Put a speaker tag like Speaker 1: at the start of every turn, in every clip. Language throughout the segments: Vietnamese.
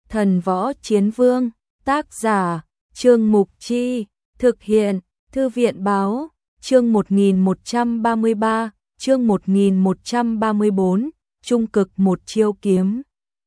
Speaker 1: Thần Võ Chiến Vương, tác giả, Trương Mục Chi, thực hiện, Thư viện Báo, chương 1133, chương 1134, trung cực một chiêu kiếm.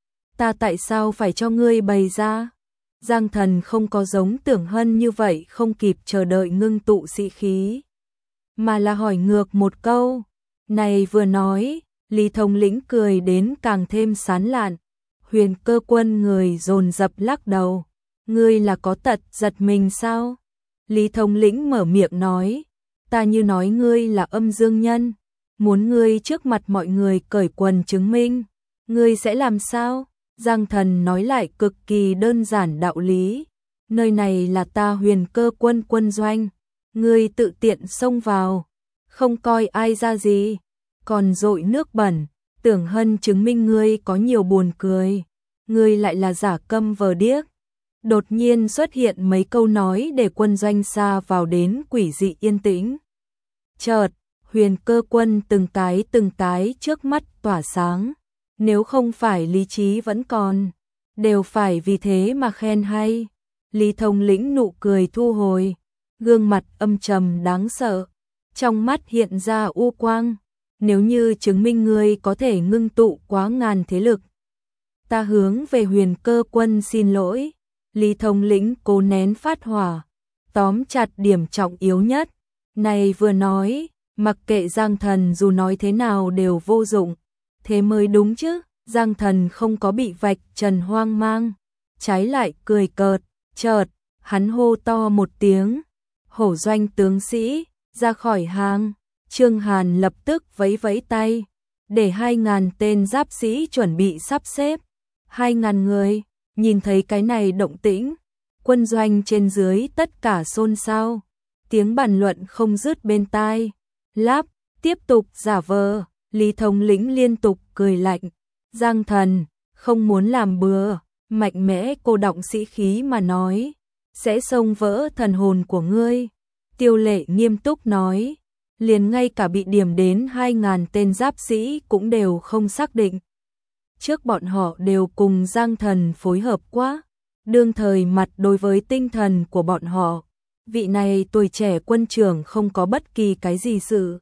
Speaker 1: Ta tại sao phải cho ngươi bày ra? Giang Thần không có giống Tưởng Hân như vậy không kịp chờ đợi ngưng tụ sĩ khí, mà là hỏi ngược một câu. Này vừa nói, Lý Thống Lĩnh cười đến càng thêm sán lạn. Huyền Cơ Quân người dồn dập lắc đầu. Ngươi là có tật giật mình sao? Lý Thống Lĩnh mở miệng nói. Ta như nói ngươi là âm dương nhân, muốn ngươi trước mặt mọi người cởi quần chứng minh. Ngươi sẽ làm sao? Giang Thần nói lại cực kỳ đơn giản đạo lý. Nơi này là ta Huyền Cơ Quân quân doanh. Ngươi tự tiện xông vào, không coi ai ra gì, còn dội nước bẩn. Tưởng Hân chứng minh ngươi có nhiều buồn cười. Ngươi lại là giả câm vờ điếc. Đột nhiên xuất hiện mấy câu nói để quân doanh xa vào đến quỷ dị yên tĩnh. Chợt, Huyền Cơ Quân từng cái trước mắt tỏa sáng. Nếu không phải lý trí vẫn còn, đều phải vì thế mà khen hay. Lý Thống Lĩnh nụ cười thu hồi, gương mặt âm trầm đáng sợ, trong mắt hiện ra u quang. Nếu như chứng minh ngươi có thể ngưng tụ quá ngàn thế lực, ta hướng về Huyền Cơ Quân xin lỗi. Lý Thống Lĩnh cố nén phát hỏa, tóm chặt điểm trọng yếu nhất. Này vừa nói, mặc kệ Giang Thần dù nói thế nào đều vô dụng. Thế mới đúng chứ. Giang Thần không có bị vạch trần hoang mang, trái lại cười cợt. Chợt, hắn hô to một tiếng. Hổ doanh tướng sĩ, ra khỏi hàng. Trương Hàn lập tức vẫy vẫy tay, để 2.000 tên giáp sĩ chuẩn bị sắp xếp. 2.000 người, nhìn thấy cái này động tĩnh, quân doanh trên dưới tất cả xôn xao, tiếng bàn luận không dứt bên tai. Láp, tiếp tục giả vờ. Lý Thống Lĩnh liên tục cười lạnh. Giang Thần, không muốn làm bừa, mạnh mẽ cô động sĩ khí mà nói, sẽ xông vỡ thần hồn của ngươi. Tiêu Lệ nghiêm túc nói, liền ngay cả bị điểm đến 2.000 tên giáp sĩ cũng đều không xác định. Trước bọn họ đều cùng Giang Thần phối hợp quá, đương thời mặt đối với tinh thần của bọn họ, vị này tuổi trẻ quân trưởng không có bất kỳ cái gì sự.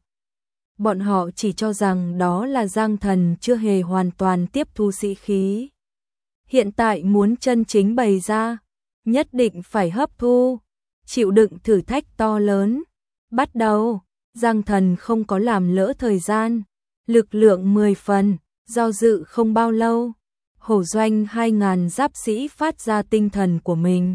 Speaker 1: Bọn họ chỉ cho rằng đó là Giang Thần chưa hề hoàn toàn tiếp thu sĩ khí. Hiện tại muốn chân chính bày ra, nhất định phải hấp thu, chịu đựng thử thách to lớn. Bắt đầu, Giang Thần không có làm lỡ thời gian, lực lượng 10 phần, do dự không bao lâu. Hổ doanh 2.000 giáp sĩ phát ra tinh thần của mình.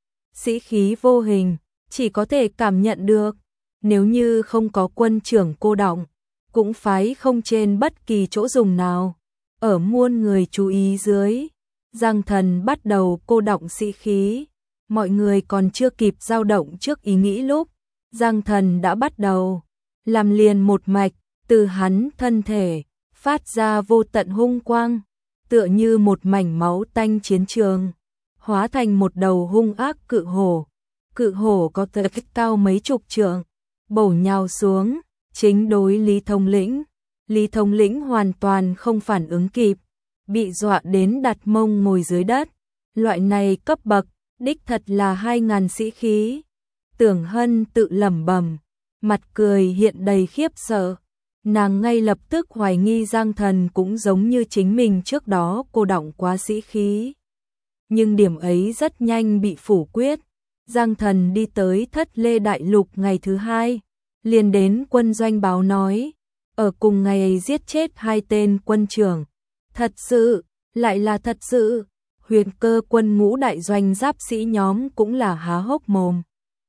Speaker 1: Sĩ khí vô hình, chỉ có thể cảm nhận được. Nếu như không có quân trưởng cô động, cũng phái không trên bất kỳ chỗ dùng nào. Ở muôn người chú ý dưới, Giang Thần bắt đầu cô động sĩ khí. Mọi người còn chưa kịp dao động trước ý nghĩ lúc, Giang Thần đã bắt đầu làm liền một mạch. Từ hắn thân thể phát ra vô tận hung quang, tựa như một mảnh máu tanh chiến trường, hóa thành một đầu hung ác cự hổ. Cự hổ có thể cao mấy chục trượng, bổ nhào xuống, chính đối Lý Thống Lĩnh. Lý Thống Lĩnh hoàn toàn không phản ứng kịp, bị dọa đến đặt mông ngồi dưới đất. Loại này cấp bậc, đích thật là 2.000 sĩ khí. Tưởng Hân tự lẩm bẩm, mặt cười hiện đầy khiếp sợ. Nàng ngay lập tức hoài nghi Giang Thần cũng giống như chính mình trước đó cô động quá sĩ khí. Nhưng điểm ấy rất nhanh bị phủ quyết. Giang Thần đi tới Thất Lê Đại Lục ngày thứ 2, liền đến quân doanh báo nói, ở cùng ngày ấy giết chết 2 tên quân trưởng. Thật sự, lại là thật sự. Huyền Cơ Quân ngũ đại doanh giáp sĩ nhóm cũng là há hốc mồm.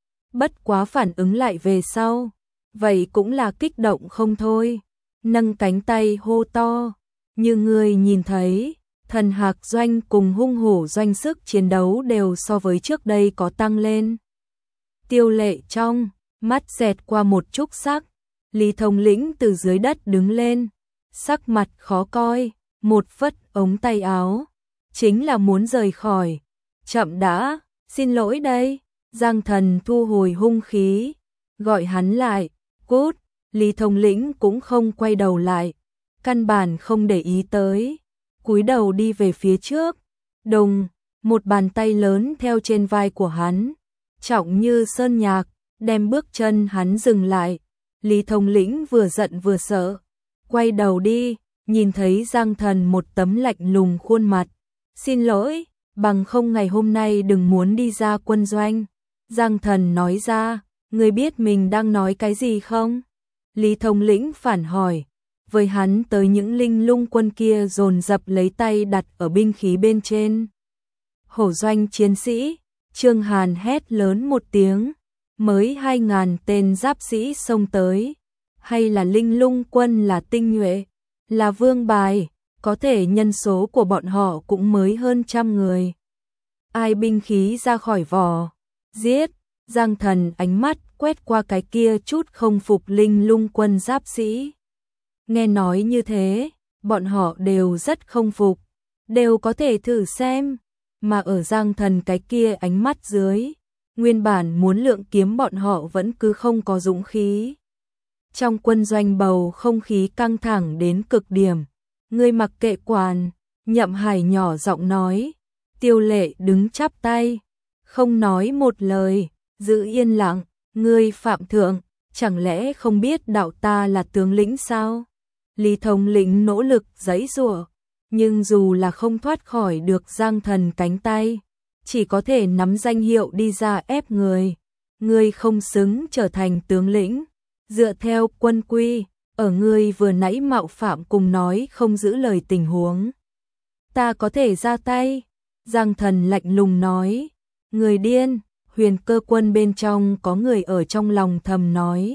Speaker 1: Bất quá phản ứng lại về sau, vậy cũng là kích động không thôi, nâng cánh tay hô to, như người nhìn thấy, Thần Hạc doanh cùng Hung Hổ doanh sức chiến đấu đều so với trước đây có tăng lên. Tiêu Lệ trong mắt xẹt qua một chút sắc. Lý Thống Lĩnh từ dưới đất đứng lên, sắc mặt khó coi, một phất ống tay áo, chính là muốn rời khỏi. Chậm đã, xin lỗi đây. Giang Thần thu hồi hung khí, gọi hắn lại. Cút. Lý Thống Lĩnh cũng không quay đầu lại, căn bản không để ý tới, cúi đầu đi về phía trước. Đùng, một bàn tay lớn theo trên vai của hắn, trọng như sơn nhạc, đem bước chân hắn dừng lại. Lý Thống Lĩnh vừa giận vừa sợ, quay đầu đi, nhìn thấy Giang Thần một tấm lạnh lùng khuôn mặt. Xin lỗi, bằng không ngày hôm nay đừng muốn đi ra quân doanh. Giang Thần nói ra, ngươi biết mình đang nói cái gì không? Lý Thống Lĩnh phản hỏi, với hắn tới những linh lung quân kia dồn dập lấy tay đặt ở binh khí bên trên. Hổ doanh chiến sĩ, Trương Hàn hét lớn một tiếng, mới 2.000 tên giáp sĩ xông tới, hay là linh lung quân là tinh nhuệ, là vương bài, có thể nhân số của bọn họ cũng mới hơn 100 người. Ai binh khí ra khỏi vỏ, giết. Giang Thần ánh mắt quét qua cái kia chút không phục linh lung quân giáp sĩ. Nghe nói như thế, bọn họ đều rất không phục, đều có thể thử xem, mà ở Giang Thần cái kia ánh mắt dưới, nguyên bản muốn lượng kiếm bọn họ vẫn cứ không có dũng khí. Trong quân doanh bầu không khí căng thẳng đến cực điểm, ngươi mặc kệ quản, Nhậm Hải nhỏ giọng nói, Tiêu Lệ đứng chắp tay, không nói một lời, giữ yên lặng, ngươi Phạm Thượng, chẳng lẽ không biết đạo ta là tướng lĩnh sao? Lý Thống Lĩnh nỗ lực giãy giụa, nhưng dù là không thoát khỏi được Giang Thần cánh tay, chỉ có thể nắm danh hiệu đi ra ép người. Ngươi không xứng trở thành tướng lĩnh, dựa theo quân quy, ở ngươi vừa nãy mạo phạm cùng nói không giữ lời tình huống. Ta có thể ra tay, Giang Thần lạnh lùng nói, người điên. Huyền Cơ quân bên trong có người ở trong lòng thầm nói.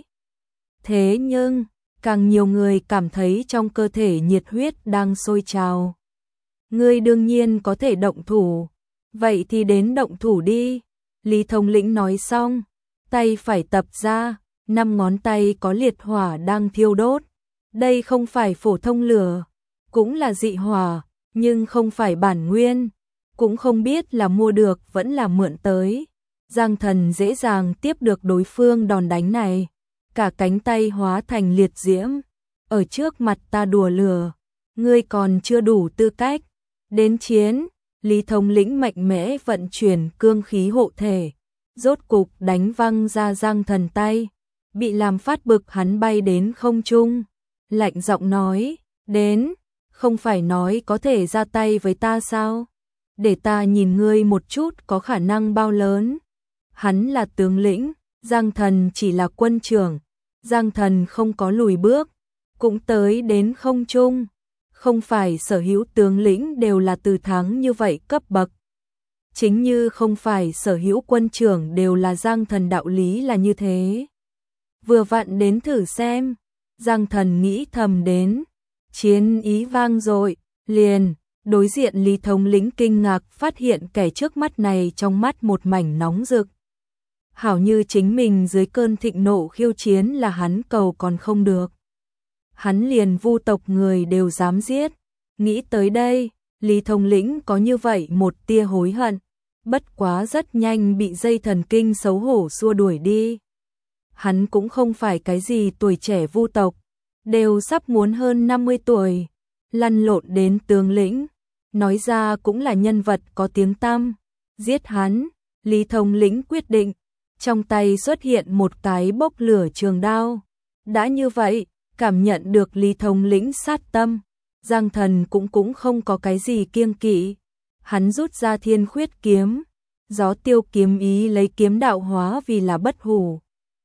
Speaker 1: Thế nhưng, càng nhiều người cảm thấy trong cơ thể nhiệt huyết đang sôi trào. Ngươi đương nhiên có thể động thủ, vậy thì đến động thủ đi. Lý Thống Lĩnh nói xong, tay phải tập ra, 5 ngón tay có liệt hỏa đang thiêu đốt. Đây không phải phổ thông lửa, cũng là dị hỏa, nhưng không phải bản nguyên, cũng không biết là mua được vẫn là mượn tới. Giang Thần dễ dàng tiếp được đối phương đòn đánh này, cả cánh tay hóa thành liệt diễm, ở trước mặt ta đùa lửa, ngươi còn chưa đủ tư cách. Đến chiến, Lý Thống Lĩnh mạnh mẽ vận chuyển cương khí hộ thể, rốt cục đánh văng ra Giang Thần tay, bị làm phát bực hắn bay đến không trung, lạnh giọng nói, đến, không phải nói có thể ra tay với ta sao? Để ta nhìn ngươi một chút có khả năng bao lớn. Hắn là tướng lĩnh, Giang Thần chỉ là quân trưởng, Giang Thần không có lùi bước, cũng tới đến không trung, không phải sở hữu tướng lĩnh đều là từ thắng như vậy cấp bậc. Chính như không phải sở hữu quân trưởng đều là Giang Thần, đạo lý là như thế. Vừa vặn đến thử xem, Giang Thần nghĩ thầm đến, chiến ý vang dội, liền, đối diện Lý Thống Lĩnh kinh ngạc phát hiện kẻ trước mắt này trong mắt một mảnh nóng rực. Hảo như chính mình dưới cơn thịnh nộ khiêu chiến là hắn cầu còn không được. Hắn liền Vu tộc người đều dám giết. Nghĩ tới đây, Lý Thống Lĩnh có như vậy một tia hối hận, bất quá rất nhanh bị dây thần kinh xấu hổ xua đuổi đi. Hắn cũng không phải cái gì tuổi trẻ Vu tộc, đều sắp muốn hơn 50 tuổi, lăn lộn đến tướng lĩnh, nói ra cũng là nhân vật có tiếng tăm. Giết hắn, Lý Thống Lĩnh quyết định. Trong tay xuất hiện một cái bốc lửa trường đao. Đã như vậy, cảm nhận được Lý Thống Lĩnh sát tâm, Giang Thần cũng không có cái gì kiêng kỵ. Hắn rút ra Thiên Khuyết kiếm, Gió Tiêu kiếm ý lấy kiếm đạo hóa vì là bất hủ.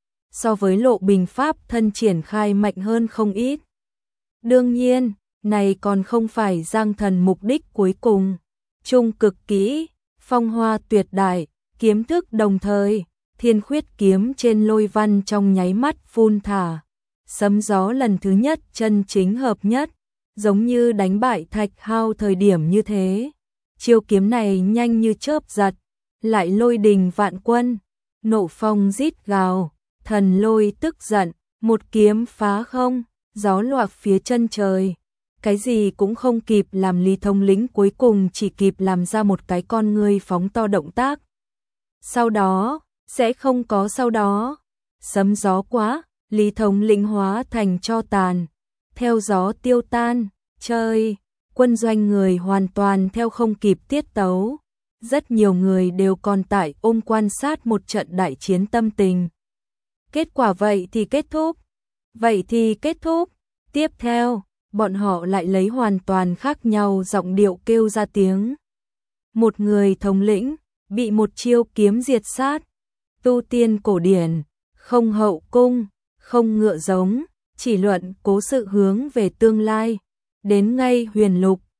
Speaker 1: So với Lộ Bình pháp thân triển khai mạnh hơn không ít. Đương nhiên, này còn không phải Giang Thần mục đích cuối cùng. Trung cực kỹ, phong hoa tuyệt đại, kiếm thức đồng thời. Thiên Khuyết kiếm trên lôi văn trong nháy mắt phun thả, sấm gió lần thứ nhất chân chính hợp nhất, giống như đánh bại Thạch Hao thời điểm như thế. Chiêu kiếm này nhanh như chớp giật, lại lôi đình vạn quân, nộ phong rít gào, thần lôi tức giận, một kiếm phá không, gió loạc phía chân trời. Cái gì cũng không kịp làm, Lý Thống Lĩnh cuối cùng chỉ kịp làm ra một cái con ngươi phóng to động tác. Sau đó sẽ không có sau đó. Sấm gió quá, Lý Thống Lĩnh hóa thành tro tàn, theo gió tiêu tan, quân doanh người hoàn toàn theo không kịp tiết tấu. rất nhiều người đều còn tại ôm quan sát một trận đại chiến tâm tình. Kết quả vậy thì kết thúc. Vậy thì kết thúc. Tiếp theo, bọn họ lại lấy hoàn toàn khác nhau giọng điệu kêu ra tiếng. Một người thống lĩnh, bị một chiêu kiếm diệt sát. Tu tiên cổ điển, không hậu cung, không ngựa giống, chỉ luận cố sự hướng về tương lai. Đến ngay huyền lục,